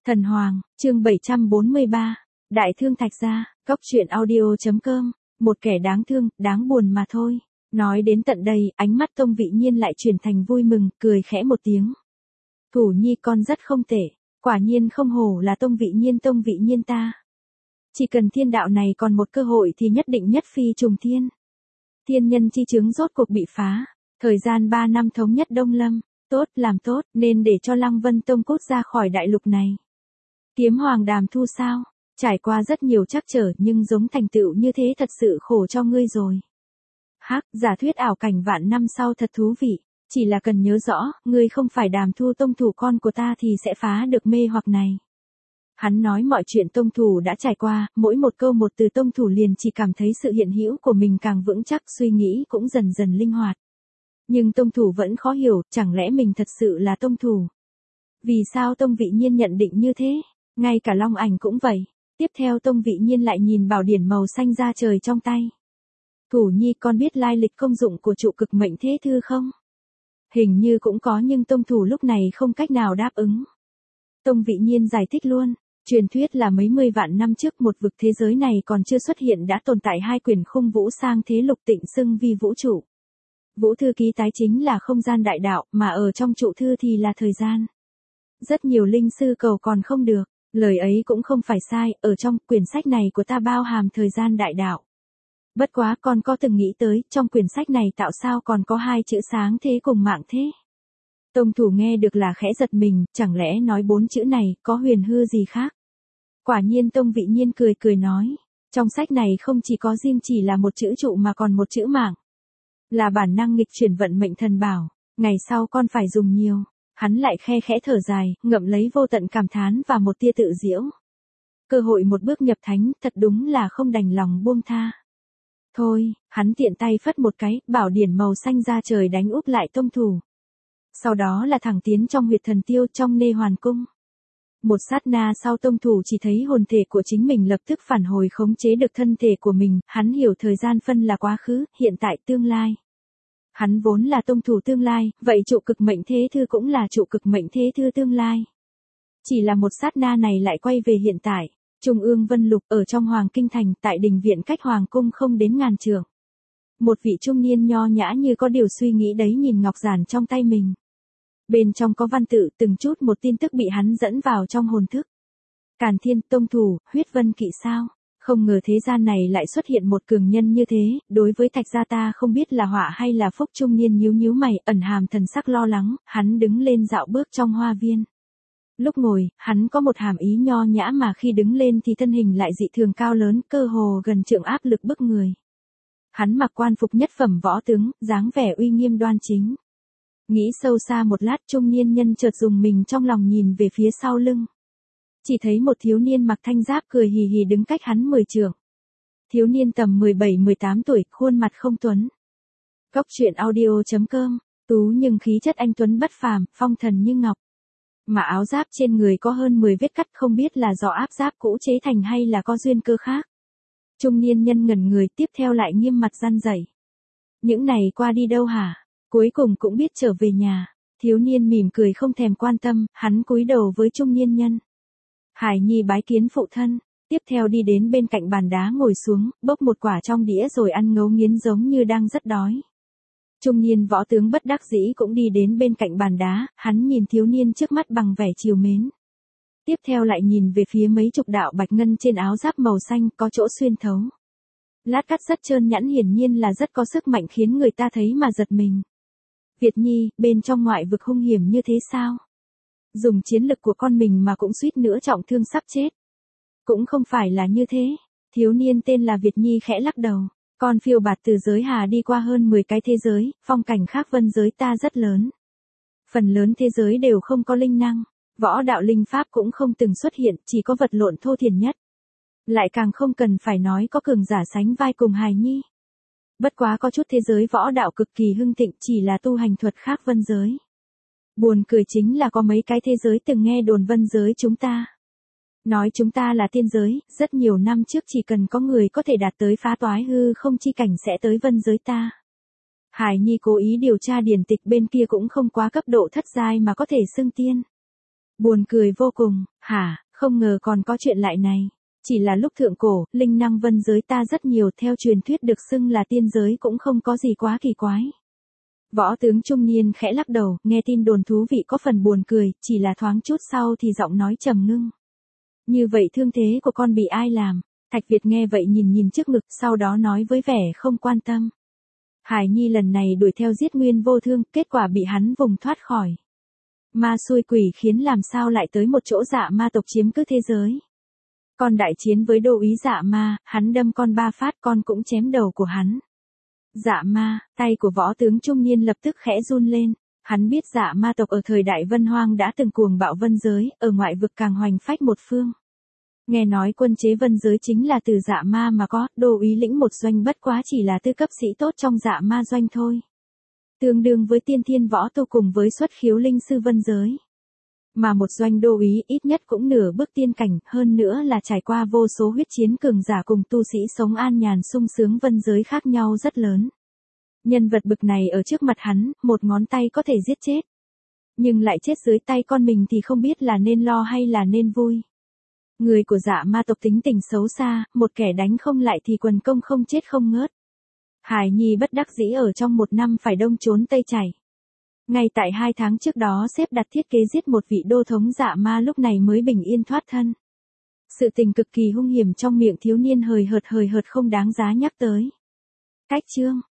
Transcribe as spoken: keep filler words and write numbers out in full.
Thần Hoàng, chương bảy trăm bốn mươi ba, Đại Thương Thạch Gia, Cốc truyện audio.com, một kẻ đáng thương, đáng buồn mà thôi. Nói đến tận đây, ánh mắt Tông Vị Nhiên lại chuyển thành vui mừng, cười khẽ một tiếng. Thủ nhi con rất không tệ, quả nhiên không hổ là Tông Vị Nhiên Tông Vị Nhiên ta. Chỉ cần thiên đạo này còn một cơ hội thì nhất định nhất phi trùng thiên. Thiên nhân chi chứng rốt cuộc bị phá, thời gian ba năm thống nhất Đông Lâm, tốt làm tốt, nên để cho Lăng Vân Tông cút ra khỏi đại lục này. Kiếm Hoàng Đàm Thu sao? Trải qua rất nhiều trắc trở nhưng giống thành tựu như thế thật sự khổ cho ngươi rồi. Hắc, giả thuyết ảo cảnh vạn năm sau thật thú vị, chỉ là cần nhớ rõ, ngươi không phải Đàm Thu tông thủ con của ta thì sẽ phá được mê hoặc này. Hắn nói mọi chuyện tông thủ đã trải qua, mỗi một câu một từ tông thủ liền chỉ cảm thấy sự hiện hữu của mình càng vững chắc, suy nghĩ cũng dần dần linh hoạt. Nhưng tông thủ vẫn khó hiểu, chẳng lẽ mình thật sự là tông thủ? Vì sao Tông Vị Nhiên nhận định như thế? Ngay cả Long Ảnh cũng vậy. Tiếp theo Tông Vị Nhiên lại nhìn bảo điển màu xanh ra trời trong tay. Thủ nhi con biết lai lịch công dụng của trụ cực mệnh thế thư không? Hình như cũng có nhưng tông thủ lúc này không cách nào đáp ứng. Tông Vị Nhiên giải thích luôn. Truyền thuyết là mấy mươi vạn năm trước một vực thế giới này còn chưa xuất hiện đã tồn tại hai quyển khung vũ sang thế lục tịnh xưng vi vũ trụ. Vũ thư ký tái chính là không gian đại đạo, mà ở trong trụ thư thì là thời gian. Rất nhiều linh sư cầu còn không được, lời ấy cũng không phải sai, ở trong quyển sách này của ta bao hàm thời gian đại đạo. Bất quá con có từng nghĩ tới, trong quyển sách này tạo sao còn có hai chữ sáng thế cùng mạng thế? Tông thủ nghe được là khẽ giật mình, chẳng lẽ nói bốn chữ này có huyền hư gì khác? Quả nhiên Tông Vị Nhiên cười cười nói, trong sách này không chỉ có riêng chỉ là một chữ trụ mà còn một chữ mạng. Là bản năng nghịch chuyển vận mệnh thần bảo, ngày sau con phải dùng nhiều. Hắn lại khe khẽ thở dài, ngậm lấy vô tận cảm thán và một tia tự giễu. Cơ hội một bước nhập thánh, thật đúng là không đành lòng buông tha. Thôi, hắn tiện tay phất một cái, bảo điển màu xanh ra trời đánh úp lại tông thủ. Sau đó là thẳng tiến trong huyệt thần tiêu trong nê hoàn cung. Một sát na sau tông thủ chỉ thấy hồn thể của chính mình lập tức phản hồi khống chế được thân thể của mình, hắn hiểu thời gian phân là quá khứ, hiện tại tương lai. Hắn vốn là tông thủ tương lai, vậy trụ cực mệnh thế thư cũng là trụ cực mệnh thế thư tương lai. Chỉ là một sát na này lại quay về hiện tại, Trung ương Vân Lục ở trong Hoàng Kinh Thành tại đình viện cách Hoàng Cung không đến ngàn trượng. Một vị trung niên nho nhã như có điều suy nghĩ đấy nhìn ngọc giản trong tay mình. Bên trong có văn tự từng chút một tin tức bị hắn dẫn vào trong hồn thức. Càn Thiên tông thủ, huyết vân kỵ sao? Không ngờ thế gian này lại xuất hiện một cường nhân như thế, đối với Thạch gia ta không biết là họa hay là phúc. Trung niên nhíu nhíu mày, ẩn hàm thần sắc lo lắng, hắn đứng lên dạo bước trong hoa viên. Lúc ngồi, hắn có một hàm ý nho nhã mà khi đứng lên thì thân hình lại dị thường cao lớn, cơ hồ gần trượng áp lực bức người. Hắn mặc quan phục nhất phẩm võ tướng, dáng vẻ uy nghiêm đoan chính. Nghĩ sâu xa một lát, trung niên nhân chợt dùng mình trong lòng nhìn về phía sau lưng. Chỉ thấy một thiếu niên mặc thanh giáp cười hì hì đứng cách hắn mười trượng. Thiếu niên tầm mười bảy mười tám tuổi, khuôn mặt không tuấn. Cốc truyện audio.com, tú nhưng khí chất anh tuấn bất phàm, phong thần như ngọc. Mà áo giáp trên người có hơn mười vết cắt, không biết là do áp giáp cũ chế thành hay là có duyên cơ khác. Trung niên nhân ngẩn người, tiếp theo lại nghiêm mặt răn rẩy. Những này qua đi đâu hả? Cuối cùng cũng biết trở về nhà. Thiếu niên mỉm cười không thèm quan tâm, hắn cúi đầu với trung niên nhân. Hải nhi bái kiến phụ thân, tiếp theo đi đến bên cạnh bàn đá ngồi xuống, bốc một quả trong đĩa rồi ăn ngấu nghiến giống như đang rất đói. Trung niên võ tướng bất đắc dĩ cũng đi đến bên cạnh bàn đá, hắn nhìn thiếu niên trước mắt bằng vẻ trìu mến. Tiếp theo lại nhìn về phía mấy chục đạo bạch ngân trên áo giáp màu xanh có chỗ xuyên thấu. Lát cắt rất trơn nhẵn, hiển nhiên là rất có sức mạnh khiến người ta thấy mà giật mình. Việt Nhi, bên trong ngoại vực hung hiểm như thế sao? Dùng chiến lực của con mình mà cũng suýt nữa trọng thương sắp chết. Cũng không phải là như thế. Thiếu niên tên là Việt Nhi khẽ lắc đầu. Con phiêu bạt từ giới hà đi qua hơn mười cái thế giới, phong cảnh khác vân giới ta rất lớn. Phần lớn thế giới đều không có linh năng, võ đạo linh pháp cũng không từng xuất hiện, chỉ có vật lộn thô thiển nhất. Lại càng không cần phải nói có cường giả sánh vai cùng hài nhi. Bất quá có chút thế giới võ đạo cực kỳ hưng thịnh, chỉ là tu hành thuật khác vân giới. Buồn cười chính là có mấy cái thế giới từng nghe đồn vân giới chúng ta. Nói chúng ta là tiên giới, rất nhiều năm trước chỉ cần có người có thể đạt tới phá toái hư không chi cảnh sẽ tới vân giới ta. Hải Nhi cố ý điều tra điển tịch, bên kia cũng không quá cấp độ thất giai mà có thể xưng tiên. Buồn cười vô cùng, hả, không ngờ còn có chuyện lại này. Chỉ là lúc thượng cổ, linh năng vân giới ta rất nhiều, theo truyền thuyết được xưng là tiên giới cũng không có gì quá kỳ quái. Võ tướng trung niên khẽ lắc đầu, nghe tin đồn thú vị có phần buồn cười, chỉ là thoáng chút sau thì giọng nói trầm ngưng. Như vậy thương thế của con bị ai làm? Thạch Việt nghe vậy nhìn nhìn trước ngực, sau đó nói với vẻ không quan tâm. Hải Nhi lần này đuổi theo giết Nguyên Vô Thương, kết quả bị hắn vùng thoát khỏi. Ma xui quỷ khiến làm sao lại tới một chỗ dạ ma tộc chiếm cứ thế giới. Con đại chiến với đô úy dạ ma, hắn đâm con ba phát, con cũng chém đầu của hắn. Dạ ma, tay của võ tướng trung niên lập tức khẽ run lên. Hắn biết dạ ma tộc ở thời đại Vân Hoang đã từng cuồng bạo vân giới, ở ngoại vực càng hoành phách một phương. Nghe nói quân chế vân giới chính là từ dạ ma mà có, đô úy lĩnh một doanh bất quá chỉ là tư cấp sĩ tốt trong dạ ma doanh thôi. Tương đương với tiên thiên võ tu cùng với xuất khiếu linh sư vân giới. Mà một doanh đô úy ít nhất cũng nửa bước tiên cảnh, hơn nữa là trải qua vô số huyết chiến cường giả cùng tu sĩ sống an nhàn sung sướng vân giới khác nhau rất lớn. Nhân vật bực này ở trước mặt hắn, một ngón tay có thể giết chết. Nhưng lại chết dưới tay con mình thì không biết là nên lo hay là nên vui. Người của dạ ma tộc tính tình xấu xa, một kẻ đánh không lại thì quần công không chết không ngớt. Hải Nhi bất đắc dĩ ở trong một năm phải đông trốn tây chảy. Ngay tại hai tháng trước đó sếp đặt thiết kế giết một vị đô thống dạ ma lúc này mới bình yên thoát thân. Sự tình cực kỳ hung hiểm trong miệng thiếu niên hời hợt hời hợt không đáng giá nhắc tới. Cách chương